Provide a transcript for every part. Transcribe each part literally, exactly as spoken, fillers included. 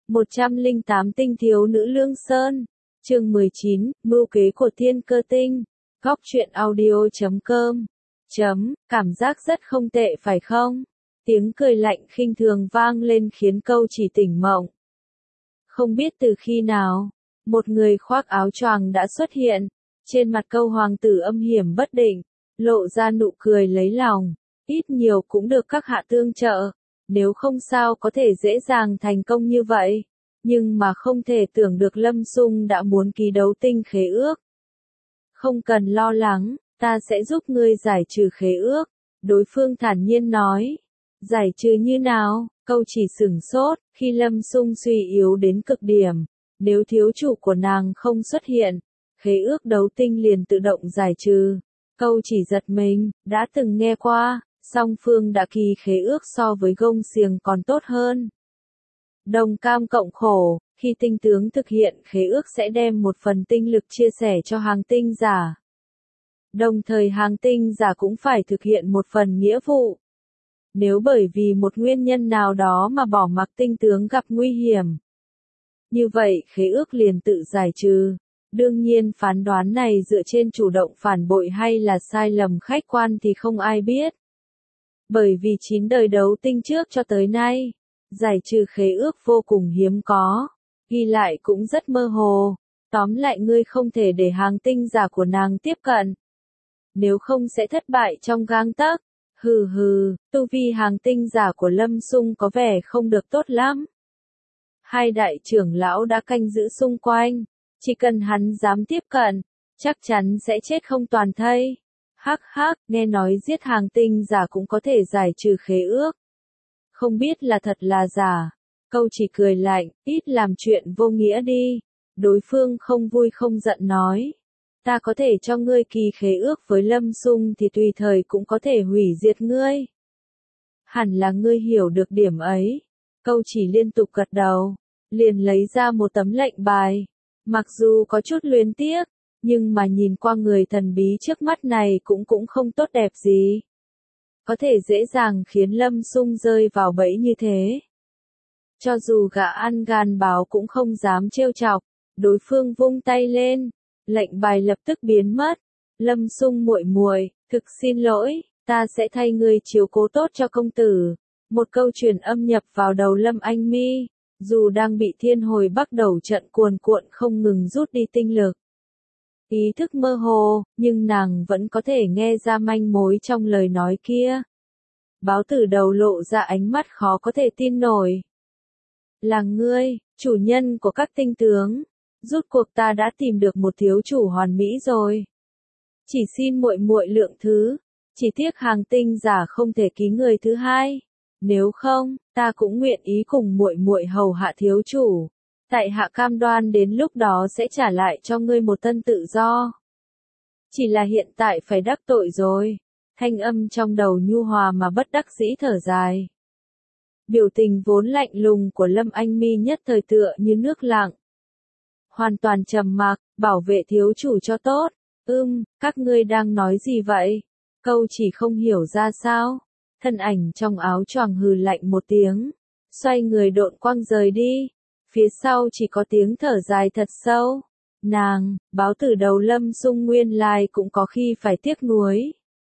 một trăm lẻ tám Tinh thiếu nữ Lương Sơn. Chương mười chín, mưu kế của Thiên Cơ Tinh. Góc truyện audio chấm com. Chấm, cảm giác rất không tệ phải không? Tiếng cười lạnh khinh thường vang lên khiến Câu Chỉ tỉnh mộng. Không biết từ khi nào, một người khoác áo choàng đã xuất hiện. Trên mặt Câu hoàng tử âm hiểm bất định, lộ ra nụ cười lấy lòng. Ít nhiều cũng được các hạ tương trợ. Nếu không sao có thể dễ dàng thành công như vậy. Nhưng mà không thể tưởng được Lâm Xung đã muốn ký đấu tinh khế ước. Không cần lo lắng, ta sẽ giúp ngươi giải trừ khế ước. Đối phương thản nhiên nói. Giải trừ như nào? Câu Chỉ sửng sốt, khi Lâm Xung suy yếu đến cực điểm. Nếu thiếu chủ của nàng không xuất hiện, khế ước đấu tinh liền tự động giải trừ. Câu Chỉ giật mình, đã từng nghe qua, song phương đã ký khế ước so với gông xiềng còn tốt hơn. Đồng cam cộng khổ, khi tinh tướng thực hiện khế ước sẽ đem một phần tinh lực chia sẻ cho hàng tinh giả. Đồng thời hàng tinh giả cũng phải thực hiện một phần nghĩa vụ. Nếu bởi vì một nguyên nhân nào đó mà bỏ mặc tinh tướng gặp nguy hiểm, như vậy khế ước liền tự giải trừ. Đương nhiên phán đoán này dựa trên chủ động phản bội hay là sai lầm khách quan thì không ai biết. Bởi vì chín đời đấu tinh trước cho tới nay, giải trừ khế ước vô cùng hiếm có, ghi lại cũng rất mơ hồ. Tóm lại ngươi không thể để hàng tinh giả của nàng tiếp cận. Nếu không sẽ thất bại trong gang tấc. Hừ hừ, tu vi hàng tinh giả của Lâm Xung có vẻ không được tốt lắm. Hai đại trưởng lão đã canh giữ xung quanh, chỉ cần hắn dám tiếp cận, chắc chắn sẽ chết không toàn thây. Hắc hắc, nghe nói giết hàng tinh giả cũng có thể giải trừ khế ước. Không biết là thật là giả. Câu Chỉ cười lạnh, ít làm chuyện vô nghĩa đi. Đối phương không vui không giận nói. Ta có thể cho ngươi ký khế ước với Lâm Xung thì tùy thời cũng có thể hủy diệt ngươi. Hẳn là ngươi hiểu được điểm ấy. Câu Chỉ liên tục gật đầu, liền lấy ra một tấm lệnh bài. Mặc dù có chút luyến tiếc, nhưng mà nhìn qua người thần bí trước mắt này cũng cũng không tốt đẹp gì. Có thể dễ dàng khiến Lâm Xung rơi vào bẫy như thế. Cho dù gã ăn gan báo cũng không dám trêu chọc, đối phương vung tay lên, lệnh bài lập tức biến mất. Lâm Xung muội muội, thực xin lỗi, ta sẽ thay ngươi chiếu cố tốt cho công tử. Một câu truyền âm nhập vào đầu Lâm Anh Mi, dù đang bị thiên hồi bắt đầu trận cuồn cuộn không ngừng rút đi tinh lực. Ý thức mơ hồ, nhưng nàng vẫn có thể nghe ra manh mối trong lời nói kia. Báo tử đầu lộ ra ánh mắt khó có thể tin nổi. Là ngươi, chủ nhân của các tinh tướng. Rút cuộc ta đã tìm được một thiếu chủ hoàn mỹ rồi. Chỉ xin muội muội lượng thứ. Chỉ tiếc hàng tinh giả không thể ký người thứ hai. Nếu không, ta cũng nguyện ý cùng muội muội hầu hạ thiếu chủ. Tại hạ cam đoan đến lúc đó sẽ trả lại cho ngươi một tân tự do. Chỉ là hiện tại phải đắc tội rồi. Thanh âm trong đầu nhu hòa mà bất đắc dĩ thở dài. Biểu tình vốn lạnh lùng của Lâm Anh Mi nhất thời tựa như nước lặng. Hoàn toàn trầm mặc, bảo vệ thiếu chủ cho tốt. Ưm, các ngươi đang nói gì vậy? Câu Chỉ không hiểu ra sao. Thân ảnh trong áo choàng hừ lạnh một tiếng. Xoay người độn quăng rời đi. Phía sau chỉ có tiếng thở dài thật sâu. Nàng, báo tử đầu Lâm Xung nguyên lai cũng có khi phải tiếc nuối.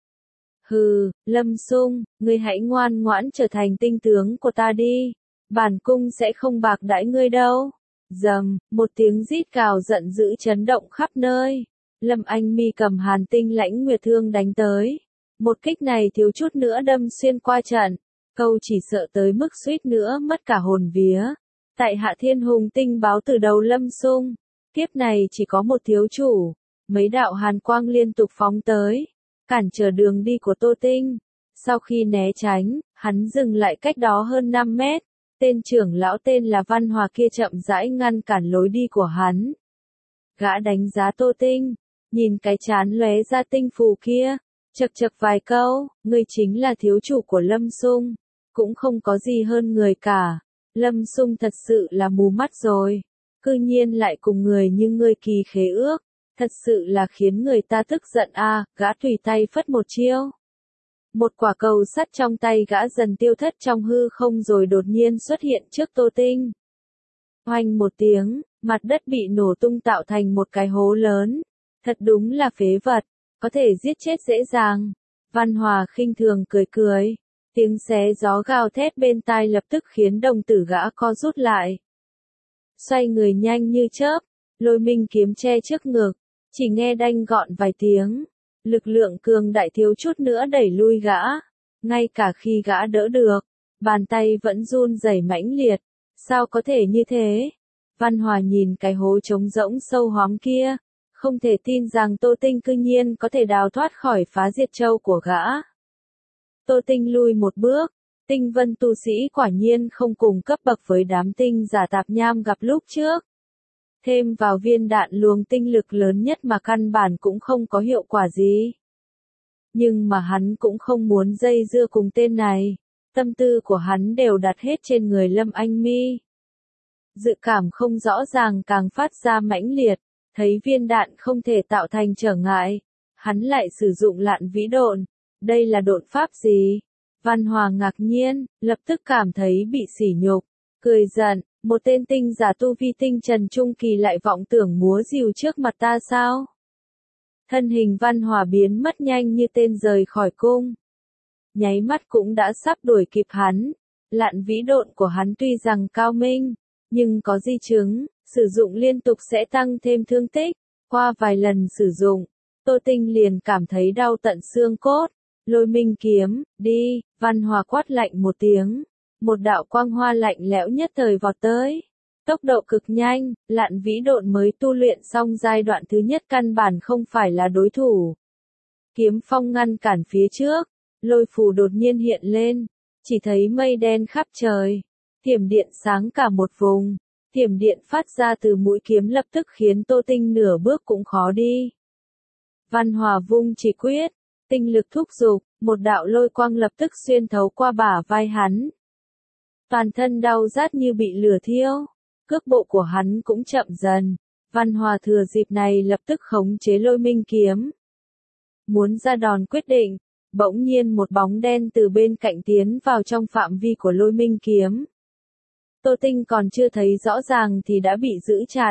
Hừ, Lâm Xung, ngươi hãy ngoan ngoãn trở thành tinh tướng của ta đi. Bản cung sẽ không bạc đãi ngươi đâu. Dầm, một tiếng rít gào giận dữ chấn động khắp nơi. Lâm Anh Mi cầm hàn tinh lãnh nguyệt thương đánh tới. Một kích này thiếu chút nữa đâm xuyên qua trận. Câu Chỉ sợ tới mức suýt nữa mất cả hồn vía. Tại hạ thiên hùng tinh báo từ đầu Lâm Xung. Kiếp này chỉ có một thiếu chủ. Mấy đạo hàn quang liên tục phóng tới. Cản trở đường đi của Tô Tinh. Sau khi né tránh, hắn dừng lại cách đó hơn năm mét. Tên trưởng lão tên là Văn Hòa kia chậm rãi ngăn cản lối đi của hắn. Gã đánh giá Tô Tinh. Nhìn cái chán lóe ra tinh phù kia. Chậc chậc vài câu, ngươi chính là thiếu chủ của Lâm Xung. Cũng không có gì hơn người cả. Lâm Xung thật sự là mù mắt rồi. Cư nhiên lại cùng người như ngươi ký khế ước. Thật sự là khiến người ta tức giận a. À, gã tùy tay phất một chiêu. Một quả cầu sắt trong tay gã dần tiêu thất trong hư không rồi đột nhiên xuất hiện trước Tô Tinh. Oanh một tiếng, mặt đất bị nổ tung tạo thành một cái hố lớn. Thật đúng là phế vật, có thể giết chết dễ dàng. Văn Hòa khinh thường cười cười. Tiếng xé gió gào thét bên tai lập tức khiến đồng tử gã co rút lại. Xoay người nhanh như chớp, Lôi Minh kiếm che trước ngực, chỉ nghe đanh gọn vài tiếng. Lực lượng cường đại thiếu chút nữa đẩy lui gã. Ngay cả khi gã đỡ được, bàn tay vẫn run rẩy mãnh liệt. Sao có thể như thế? Văn Hòa nhìn cái hố trống rỗng sâu hoắm kia, không thể tin rằng Tô Tinh cư nhiên có thể đào thoát khỏi phá diệt châu của gã. Tô Tinh lui một bước, tinh vân tu sĩ quả nhiên không cùng cấp bậc với đám tinh giả tạp nham gặp lúc trước. Thêm vào viên đạn luồng tinh lực lớn nhất mà căn bản cũng không có hiệu quả gì. Nhưng mà hắn cũng không muốn dây dưa cùng tên này, tâm tư của hắn đều đặt hết trên người Lâm Anh Mi. Dự cảm không rõ ràng càng phát ra mãnh liệt, thấy viên đạn không thể tạo thành trở ngại, hắn lại sử dụng lạn vĩ độn. Đây là độn pháp gì? Văn Hòa ngạc nhiên, lập tức cảm thấy bị sỉ nhục, cười giận, một tên tinh giả tu vi tinh trần trung kỳ lại vọng tưởng múa rìu trước mặt ta sao? Thân hình Văn Hòa biến mất nhanh như tên rời khỏi cung. Nháy mắt cũng đã sắp đuổi kịp hắn. Lạn vĩ độn của hắn tuy rằng cao minh, nhưng có di chứng, sử dụng liên tục sẽ tăng thêm thương tích. Qua vài lần sử dụng, Tô Tinh liền cảm thấy đau tận xương cốt. Lôi Minh kiếm, đi, Văn Hòa quát lạnh một tiếng. Một đạo quang hoa lạnh lẽo nhất thời vọt tới. Tốc độ cực nhanh, lạn vĩ độn mới tu luyện xong giai đoạn thứ nhất căn bản không phải là đối thủ. Kiếm phong ngăn cản phía trước, lôi phù đột nhiên hiện lên, chỉ thấy mây đen khắp trời. Thiểm điện sáng cả một vùng, thiểm điện phát ra từ mũi kiếm lập tức khiến Tô Tinh nửa bước cũng khó đi. Văn Hòa vung chỉ quyết, tinh lực thúc giục, một đạo lôi quang lập tức xuyên thấu qua bả vai hắn. Toàn thân đau rát như bị lửa thiêu, cước bộ của hắn cũng chậm dần. Văn Hòa thừa dịp này lập tức khống chế Lôi Minh kiếm. Muốn ra đòn quyết định, bỗng nhiên một bóng đen từ bên cạnh tiến vào trong phạm vi của Lôi Minh kiếm. Tô Tinh còn chưa thấy rõ ràng thì đã bị giữ chặt.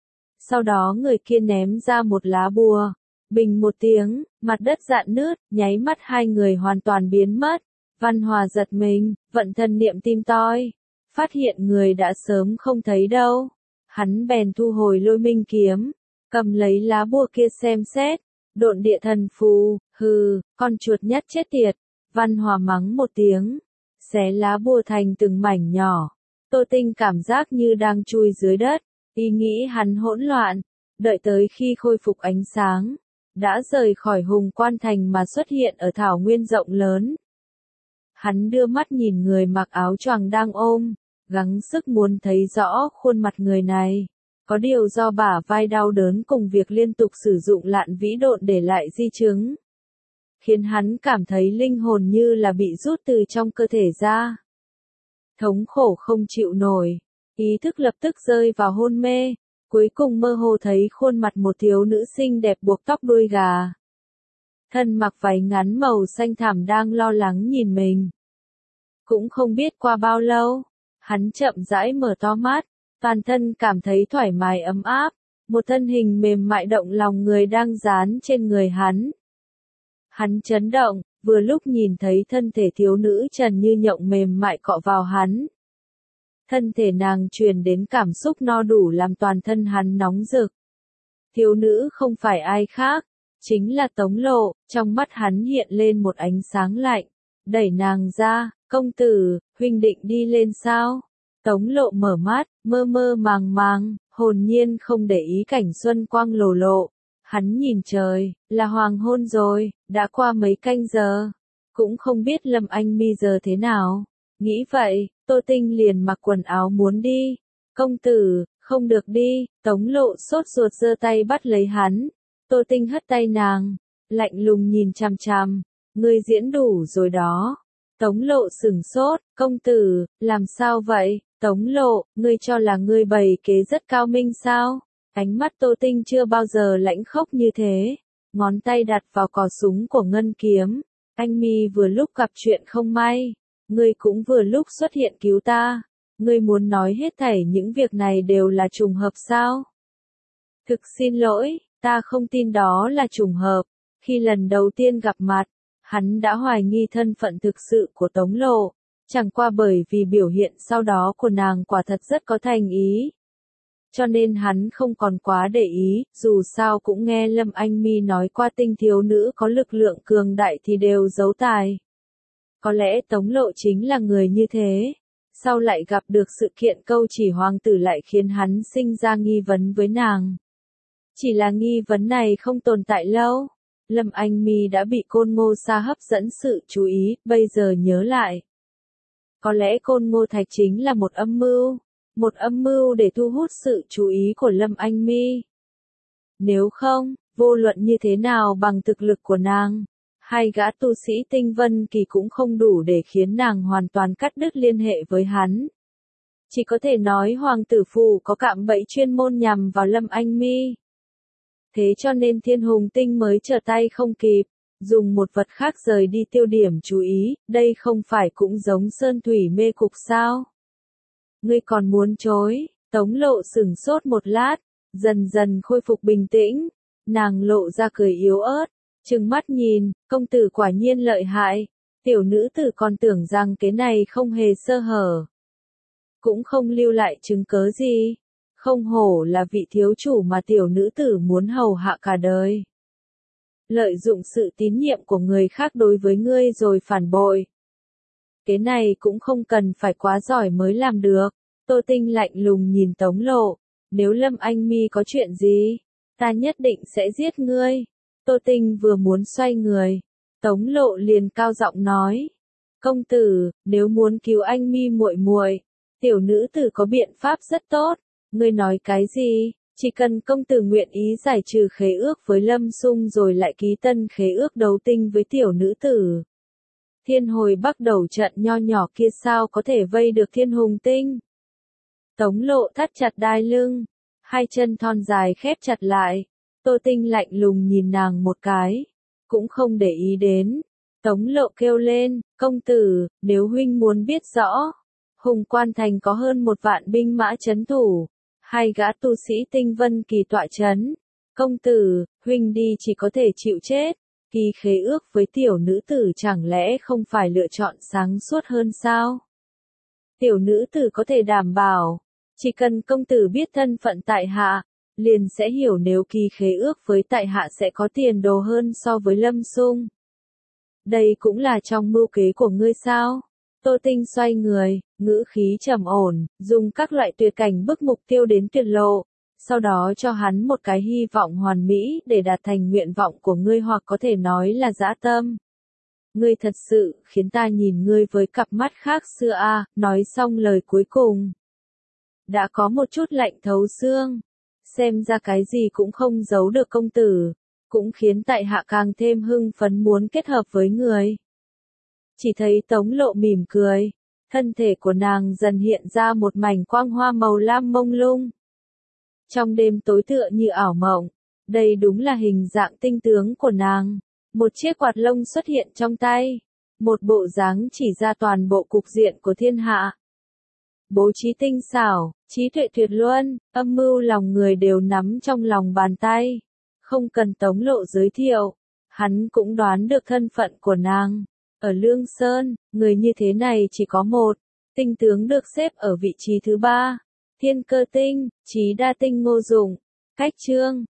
Sau đó người kia ném ra một lá bùa. Bình một tiếng, mặt đất rạn nứt, nháy mắt hai người hoàn toàn biến mất. Văn Hòa giật mình, vận thần niệm tim toi. Phát hiện người đã sớm không thấy đâu. Hắn bèn thu hồi Lôi Minh kiếm, cầm lấy lá bùa kia xem xét. Độn địa thần phù, hừ, con chuột nhắt chết tiệt. Văn Hòa mắng một tiếng, xé lá bùa thành từng mảnh nhỏ. Tô Tinh cảm giác như đang chui dưới đất, ý nghĩ hắn hỗn loạn. Đợi tới khi khôi phục ánh sáng, đã rời khỏi Hùng Quan Thành mà xuất hiện ở thảo nguyên rộng lớn. Hắn đưa mắt nhìn người mặc áo choàng đang ôm, gắng sức muốn thấy rõ khuôn mặt người này. Có điều do bả vai đau đớn cùng việc liên tục sử dụng lạn vĩ độn để lại di chứng, khiến hắn cảm thấy linh hồn như là bị rút từ trong cơ thể ra. Thống khổ không chịu nổi, ý thức lập tức rơi vào hôn mê, cuối cùng mơ hồ thấy khuôn mặt một thiếu nữ xinh đẹp buộc tóc đuôi gà. Thân mặc váy ngắn màu xanh thẳm đang lo lắng nhìn mình. Cũng không biết qua bao lâu, hắn chậm rãi mở to mắt, toàn thân cảm thấy thoải mái ấm áp, một thân hình mềm mại động lòng người đang dán trên người hắn. Hắn chấn động, vừa lúc nhìn thấy thân thể thiếu nữ trần như nhộng mềm mại cọ vào hắn. Thân thể nàng truyền đến cảm xúc no đủ làm toàn thân hắn nóng rực. Thiếu nữ không phải ai khác, chính là Tống Lộ, trong mắt hắn hiện lên một ánh sáng lạnh, đẩy nàng ra, công tử, huynh định đi lên sao? Tống Lộ mở mắt, mơ mơ màng màng, hồn nhiên không để ý cảnh xuân quang lồ lộ. Hắn nhìn trời, là hoàng hôn rồi, đã qua mấy canh giờ. Cũng không biết Lâm Anh Mi giờ thế nào. Nghĩ vậy, Tô Tinh liền mặc quần áo muốn đi. Công tử, không được đi. Tống Lộ sốt ruột giơ tay bắt lấy hắn. Tô Tinh hất tay nàng, lạnh lùng nhìn chằm chằm. Ngươi diễn đủ rồi đó. Tống Lộ sửng sốt, công tử, làm sao vậy? Tống Lộ, ngươi cho là ngươi bày kế rất cao minh sao? Ánh mắt Tô Tinh chưa bao giờ lãnh khốc như thế. Ngón tay đặt vào cò súng của ngân kiếm. Anh Mi vừa lúc gặp chuyện không may. Ngươi cũng vừa lúc xuất hiện cứu ta. Ngươi muốn nói hết thảy những việc này đều là trùng hợp sao? Thực xin lỗi, ta không tin đó là trùng hợp. Khi lần đầu tiên gặp mặt, hắn đã hoài nghi thân phận thực sự của Tống Lộ, chẳng qua bởi vì biểu hiện sau đó của nàng quả thật rất có thành ý. Cho nên hắn không còn quá để ý, dù sao cũng nghe Lâm Anh Mi nói qua tinh thiếu nữ có lực lượng cường đại thì đều giấu tài. Có lẽ Tống Lộ chính là người như thế. Sau lại gặp được sự kiện câu chỉ hoàng tử lại khiến hắn sinh ra nghi vấn với nàng. Chỉ là nghi vấn này không tồn tại lâu. Lâm Anh Mi đã bị Côn Ngô Sa hấp dẫn sự chú ý, bây giờ nhớ lại. Có lẽ Côn Ngô Thạch chính là một âm mưu. Một âm mưu để thu hút sự chú ý của Lâm Anh Mi. Nếu không, vô luận như thế nào bằng thực lực của nàng, hai gã tu sĩ Tinh Vân Kỳ cũng không đủ để khiến nàng hoàn toàn cắt đứt liên hệ với hắn. Chỉ có thể nói Hoàng tử Phủ có cạm bẫy chuyên môn nhằm vào Lâm Anh Mi. Thế cho nên Thiên Hùng Tinh mới trở tay không kịp, dùng một vật khác rời đi tiêu điểm chú ý, đây không phải cũng giống sơn thủy mê cục sao? Ngươi còn muốn chối? Tống Lộ sửng sốt một lát, dần dần khôi phục bình tĩnh, nàng lộ ra cười yếu ớt, trừng mắt nhìn, công tử quả nhiên lợi hại, tiểu nữ tử còn tưởng rằng cái này không hề sơ hở. Cũng không lưu lại chứng cớ gì, không hổ là vị thiếu chủ mà tiểu nữ tử muốn hầu hạ cả đời. Lợi dụng sự tín nhiệm của người khác đối với ngươi rồi phản bội. Cái này cũng không cần phải quá giỏi mới làm được. Tô Tinh lạnh lùng nhìn Tống Lộ, nếu Lâm Anh Mi có chuyện gì, ta nhất định sẽ giết ngươi. Tô Tinh vừa muốn xoay người, Tống Lộ liền cao giọng nói, công tử, nếu muốn cứu anh Mi muội muội, tiểu nữ tử có biện pháp rất tốt. Ngươi nói cái gì? Chỉ cần công tử nguyện ý giải trừ khế ước với Lâm Sung rồi lại ký tân khế ước đấu tinh với tiểu nữ tử. Thiên Hồi Bắc đầu trận nho nhỏ kia sao có thể vây được Thiên Hùng Tinh? Tống Lộ thắt chặt đai lưng, hai chân thon dài khép chặt lại. Tô Tinh lạnh lùng nhìn nàng một cái, cũng không để ý đến. Tống Lộ kêu lên, công tử, nếu huynh muốn biết rõ, Hùng Quan Thành có hơn một vạn binh mã trấn thủ, hai gã tu sĩ Tinh Vân Kỳ tọa trấn. Công tử, huynh đi chỉ có thể chịu chết, ký khế ước với tiểu nữ tử chẳng lẽ không phải lựa chọn sáng suốt hơn sao? Tiểu nữ tử có thể đảm bảo, chỉ cần công tử biết thân phận tại hạ, liền sẽ hiểu nếu ký khế ước với tại hạ sẽ có tiền đồ hơn so với Lâm Sung. Đây cũng là trong mưu kế của ngươi sao? Tô Tinh xoay người, ngữ khí trầm ổn, dùng các loại tuyệt cảnh bức mục tiêu đến tuyệt lộ, sau đó cho hắn một cái hy vọng hoàn mỹ để đạt thành nguyện vọng của ngươi hoặc có thể nói là dã tâm. Ngươi thật sự khiến ta nhìn ngươi với cặp mắt khác xưa a. À, nói xong lời cuối cùng. Đã có một chút lạnh thấu xương, xem ra cái gì cũng không giấu được công tử, cũng khiến tại hạ càng thêm hưng phấn muốn kết hợp với người. Chỉ thấy Tống Lộ mỉm cười, thân thể của nàng dần hiện ra một mảnh quang hoa màu lam mông lung. Trong đêm tối tựa như ảo mộng, đây đúng là hình dạng tinh tướng của nàng. Một chiếc quạt lông xuất hiện trong tay, một bộ dáng chỉ ra toàn bộ cục diện của thiên hạ. Bố trí tinh xảo, trí tuệ tuyệt luân, âm mưu lòng người đều nắm trong lòng bàn tay. Không cần Tống Lộ giới thiệu, hắn cũng đoán được thân phận của nàng. Ở Lương Sơn, người như thế này chỉ có một, tinh tướng được xếp ở vị trí thứ ba. Thiên Cơ Tinh, Chí Đa Tinh Ngô Dụng. Cách chương